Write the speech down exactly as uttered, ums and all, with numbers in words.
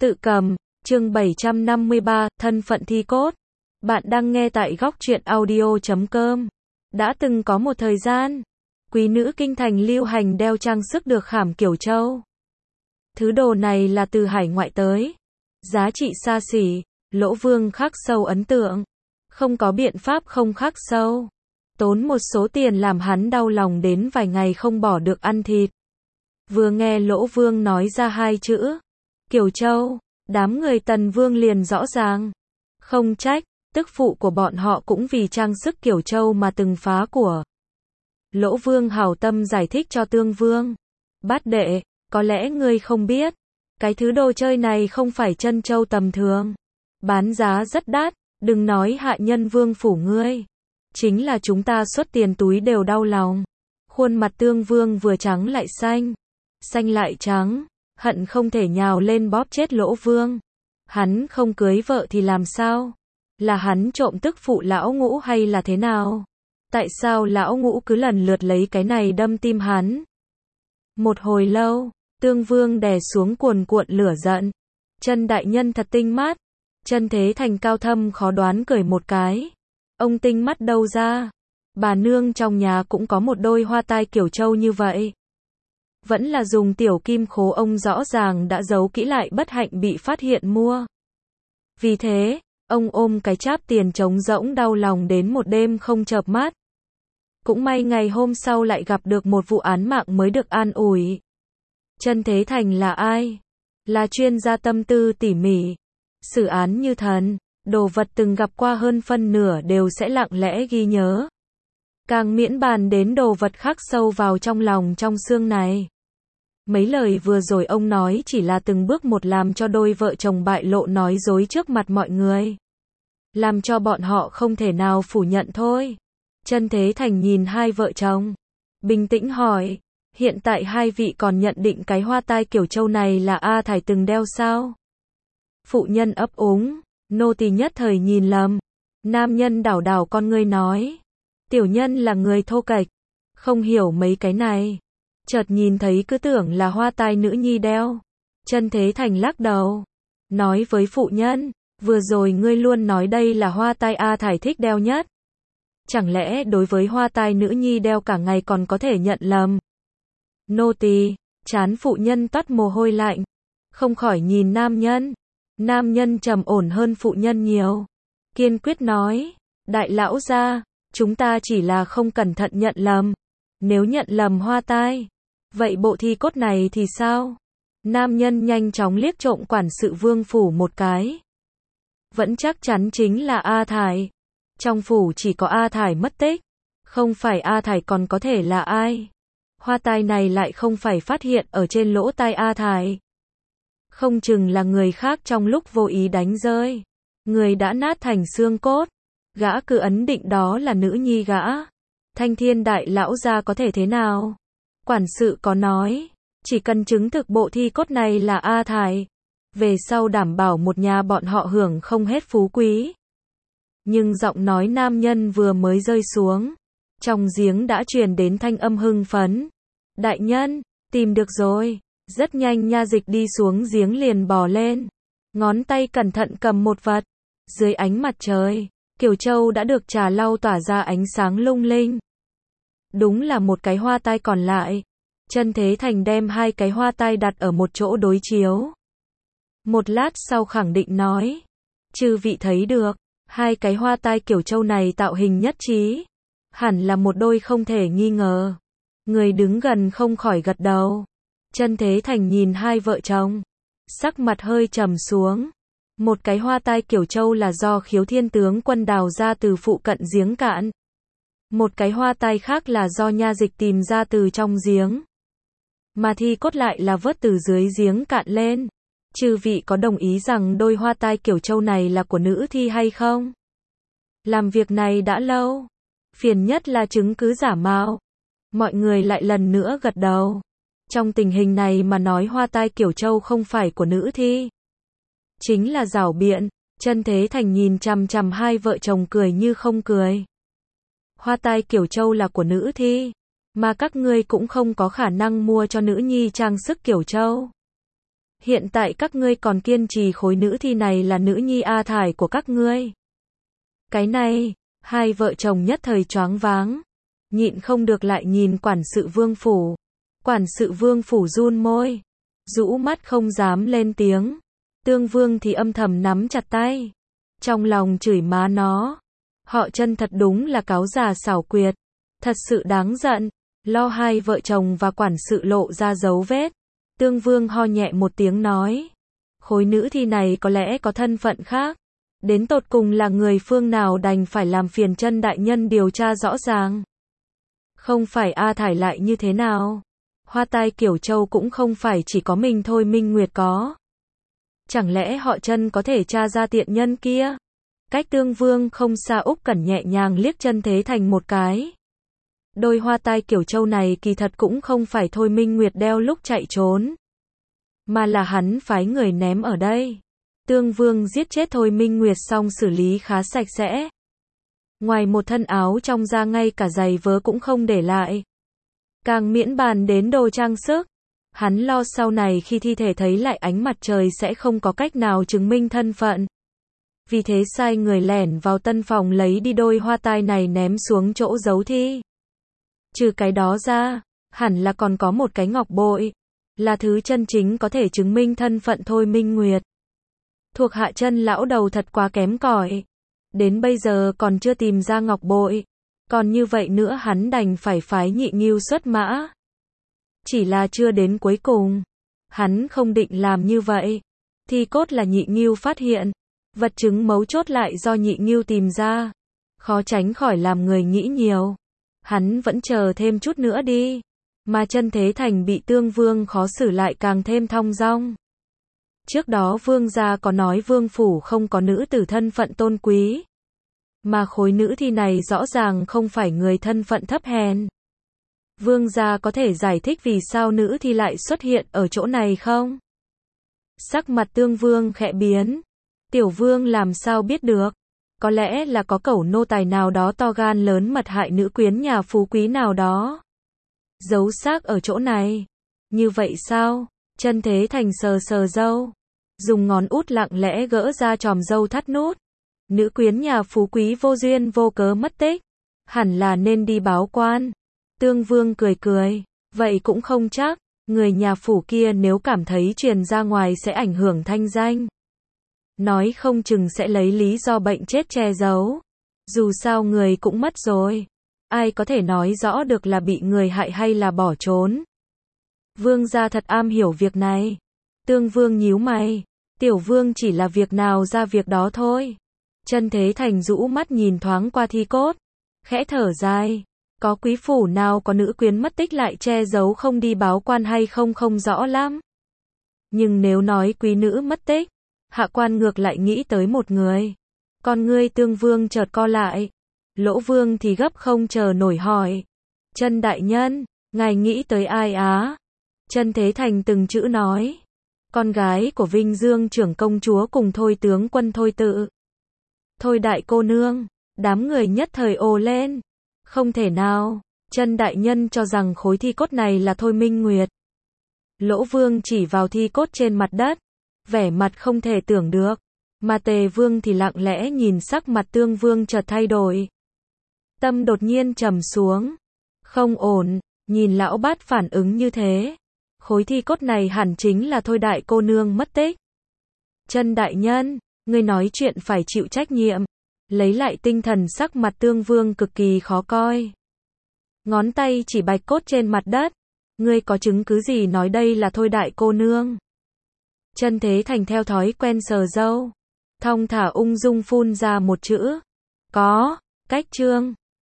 Tự cầm, chương bảy trăm năm mươi ba, thân phận thi cốt. Bạn đang nghe tại góc truyện audio chấm com. Đã từng có một thời gian, quý nữ kinh thành lưu hành đeo trang sức được khảm kiểu châu. Thứ đồ này là từ hải ngoại tới. Giá trị xa xỉ, Lỗ Vương khắc sâu ấn tượng. Không có biện pháp không khắc sâu. Tốn một số tiền làm hắn đau lòng đến vài ngày không bỏ được ăn thịt. Vừa nghe Lỗ Vương nói ra hai chữ Kiều Châu, đám người Tần Vương liền rõ ràng. Không trách, tức phụ của bọn họ cũng vì trang sức Kiều Châu mà từng phá của. Lỗ Vương hảo tâm giải thích cho Tương Vương. Bát đệ, có lẽ ngươi không biết, cái thứ đồ chơi này không phải chân châu tầm thường. Bán giá rất đắt, đừng nói hạ nhân vương phủ ngươi. Chính là chúng ta xuất tiền túi đều đau lòng. Khuôn mặt Tương Vương vừa trắng lại xanh. Xanh lại trắng, hận không thể nhào lên bóp chết Lỗ Vương. Hắn không cưới vợ thì làm sao? Là hắn trộm tức phụ lão ngũ hay là thế nào? Tại sao lão ngũ cứ lần lượt lấy cái này đâm tim hắn? Một hồi lâu, Tương Vương đè xuống cuồn cuộn lửa giận. Chân đại nhân thật tinh mắt. Chân Thế Thành cao thâm khó đoán cười một cái. Ông tinh mắt đâu ra? Bà nương trong nhà cũng có một đôi hoa tai kiểu châu như vậy. Vẫn là dùng tiểu kim khố, ông rõ ràng đã giấu kỹ lại bất hạnh bị phát hiện mua. Vì thế, ông ôm cái cháp tiền trống rỗng đau lòng đến một đêm không chợp mắt. Cũng may ngày hôm sau lại gặp được một vụ án mạng mới được an ủi. Chân Thế Thành là ai? Là chuyên gia tâm tư tỉ mỉ. Xử án như thần, đồ vật từng gặp qua hơn phân nửa đều sẽ lặng lẽ ghi nhớ. Càng miễn bàn đến đồ vật khắc sâu vào trong lòng trong xương này. Mấy lời vừa rồi ông nói chỉ là từng bước một làm cho đôi vợ chồng bại lộ nói dối trước mặt mọi người. Làm cho bọn họ không thể nào phủ nhận thôi. Chân Thế Thành nhìn hai vợ chồng. Bình tĩnh hỏi. Hiện tại hai vị còn nhận định cái hoa tai kiểu châu này là A Thải từng đeo sao? Phụ nhân ấp úng. Nô tỳ nhất thời nhìn lầm. Nam nhân đảo đảo con ngươi nói. Tiểu nhân là người thô kệch. Không hiểu mấy cái này. Chợt nhìn thấy cứ tưởng là hoa tai nữ nhi đeo. Chân Thế Thành lắc đầu. Nói với phụ nhân. Vừa rồi ngươi luôn nói đây là hoa tai A Thải thích đeo nhất. Chẳng lẽ đối với hoa tai nữ nhi đeo cả ngày còn có thể nhận lầm? Nô tỳ, trán phụ nhân toát mồ hôi lạnh. Không khỏi nhìn nam nhân. Nam nhân trầm ổn hơn phụ nhân nhiều. Kiên quyết nói. Đại lão gia, chúng ta chỉ là không cẩn thận nhận lầm. Nếu nhận lầm hoa tai, vậy bộ thi cốt này thì sao? Nam nhân nhanh chóng liếc trộm quản sự vương phủ một cái. Vẫn chắc chắn chính là A Thải. Trong phủ chỉ có A Thải mất tích. Không phải A Thải còn có thể là ai? Hoa tai này lại không phải phát hiện ở trên lỗ tai A Thải. Không chừng là người khác trong lúc vô ý đánh rơi. Người đã nát thành xương cốt. Gã cứ ấn định đó là nữ nhi gã. Thanh Thiên đại lão gia có thể thế nào? Quản sự có nói, chỉ cần chứng thực bộ thi cốt này là A Thải, về sau đảm bảo một nhà bọn họ hưởng không hết phú quý. Nhưng giọng nói nam nhân vừa mới rơi xuống, trong giếng đã truyền đến thanh âm hưng phấn. Đại nhân, tìm được rồi. Rất nhanh nha dịch đi xuống giếng liền bò lên. Ngón tay cẩn thận cầm một vật. Dưới ánh mặt trời, Kiều Châu đã được trà lau tỏa ra ánh sáng lung linh. Đúng là một cái hoa tai còn lại. Chân Thế Thành đem hai cái hoa tai đặt ở một chỗ đối chiếu. Một lát sau khẳng định nói. Chư vị thấy được, hai cái hoa tai Kiều Châu này tạo hình nhất trí. Hẳn là một đôi không thể nghi ngờ. Người đứng gần không khỏi gật đầu. Chân Thế Thành nhìn hai vợ chồng. Sắc mặt hơi trầm xuống. Một cái hoa tai Kiều Châu là do Khiếu Thiên tướng quân đào ra từ phụ cận giếng cạn. Một cái hoa tai khác là do nha dịch tìm ra từ trong giếng. Mà thi cốt lại là vớt từ dưới giếng cạn lên. Chư vị có đồng ý rằng đôi hoa tai Kiều Châu này là của nữ thi hay không? Làm việc này đã lâu. Phiền nhất là chứng cứ giả mạo. Mọi người lại lần nữa gật đầu. Trong tình hình này mà nói hoa tai Kiều Châu không phải của nữ thi. Chính là giảo biện. Chân Thế Thành nhìn chằm chằm hai vợ chồng cười như không cười. Hoa tai Kiều Châu là của nữ thi. Mà các ngươi cũng không có khả năng mua cho nữ nhi trang sức Kiều Châu. Hiện tại các ngươi còn kiên trì khối nữ thi này là nữ nhi A Thải của các ngươi. Cái này, hai vợ chồng nhất thời choáng váng, nhịn không được lại nhìn quản sự Vương phủ. Quản sự Vương phủ run môi, rũ mắt không dám lên tiếng. Tương Vương thì âm thầm nắm chặt tay, trong lòng chửi má nó. Họ Chân thật đúng là cáo già xảo quyệt, thật sự đáng giận. Lo hai vợ chồng và quản sự lộ ra dấu vết, Tương Vương ho nhẹ một tiếng nói, khối nữ thi này có lẽ có thân phận khác, đến tột cùng là người phương nào đành phải làm phiền Chân đại nhân điều tra rõ ràng. Không phải A Thải lại như thế nào? Hoa tai Kiểu Châu cũng không phải chỉ có mình thôi Minh Nguyệt có. Chẳng lẽ họ Chân có thể tra ra tiện nhân kia? Cách Tương Vương không xa, Úc Cẩn nhẹ nhàng liếc Chân Thế Thành một cái. Đôi hoa tai Kiểu Châu này kỳ thật cũng không phải thôi Minh Nguyệt đeo lúc chạy trốn, mà là hắn phái người ném ở đây. Tương Vương giết chết thôi Minh Nguyệt xong xử lý khá sạch sẽ. Ngoài một thân áo trong ra ngay cả giày vớ cũng không để lại. Càng miễn bàn đến đồ trang sức. Hắn lo sau này khi thi thể thấy lại ánh mặt trời sẽ không có cách nào chứng minh thân phận. Vì thế sai người lẻn vào tân phòng lấy đi đôi hoa tai này ném xuống chỗ giấu thi. Trừ cái đó ra, hẳn là còn có một cái ngọc bội, là thứ chân chính có thể chứng minh thân phận thôi Minh Nguyệt. Thuộc hạ Chân lão đầu thật quá kém cỏi, đến bây giờ còn chưa tìm ra ngọc bội, còn như vậy nữa hắn đành phải phái Nhị Ngưu xuất mã. Chỉ là chưa đến cuối cùng, hắn không định làm như vậy. Thi cốt là Nhị Ngưu phát hiện, vật chứng mấu chốt lại do Nhị Ngưu tìm ra, khó tránh khỏi làm người nghĩ nhiều. Hắn vẫn chờ thêm chút nữa đi, mà Chân Thế Thành bị Tương Vương khó xử lại càng thêm thong dong. Trước đó Vương gia có nói Vương phủ không có nữ tử thân phận tôn quý, mà khối nữ thi này rõ ràng không phải người thân phận thấp hèn. Vương gia có thể giải thích vì sao nữ thi lại xuất hiện ở chỗ này không? Sắc mặt Tương Vương khẽ biến. Tiểu Vương làm sao biết được? Có lẽ là có cẩu nô tài nào đó to gan lớn mật hại nữ quyến nhà phú quý nào đó, giấu xác ở chỗ này. Như vậy sao? Chân Thế Thành sờ sờ râu, dùng ngón út lặng lẽ gỡ ra chòm râu thắt nút. Nữ quyến nhà phú quý vô duyên vô cớ mất tích, hẳn là nên đi báo quan. Tương Vương cười cười, vậy cũng không chắc, người nhà phủ kia nếu cảm thấy truyền ra ngoài sẽ ảnh hưởng thanh danh, nói không chừng sẽ lấy lý do bệnh chết che giấu. Dù sao người cũng mất rồi, ai có thể nói rõ được là bị người hại hay là bỏ trốn. Vương gia thật am hiểu việc này. Tương Vương nhíu mày, Tiểu Vương chỉ là việc nào ra việc đó thôi. Chân Thế Thành rũ mắt nhìn thoáng qua thi cốt, khẽ thở dài, có quý phủ nào có nữ quyến mất tích lại che giấu không đi báo quan hay không không rõ lắm. Nhưng nếu nói quý nữ mất tích, hạ quan ngược lại nghĩ tới một người. Con ngươi Tương Vương chợt co lại, Lỗ Vương thì gấp không chờ nổi hỏi, Chân đại nhân, ngài nghĩ tới ai á? Chân Thế Thành từng chữ nói, con gái của Vinh Dương trưởng công chúa cùng Thôi tướng quân Thôi Tự. Thôi đại cô nương, đám người nhất thời ồ lên. Không thể nào, Chân đại nhân cho rằng khối thi cốt này là Thôi Minh Nguyệt. Lỗ Vương chỉ vào thi cốt trên mặt đất, vẻ mặt không thể tưởng được, mà Tề Vương thì lặng lẽ nhìn sắc mặt Tương Vương chợt thay đổi. Tâm đột nhiên trầm xuống, không ổn, nhìn lão bát phản ứng như thế, khối thi cốt này hẳn chính là Thôi đại cô nương mất tích. Chân đại nhân, ngươi nói chuyện phải chịu trách nhiệm. Lấy lại tinh thần, sắc mặt Tương Vương cực kỳ khó coi. Ngón tay chỉ bạch cốt trên mặt đất. Ngươi có chứng cứ gì nói đây là Thôi đại cô nương? Chân Thế Thành theo thói quen sờ râu, thong thả ung dung phun ra một chữ. Có, cách chương.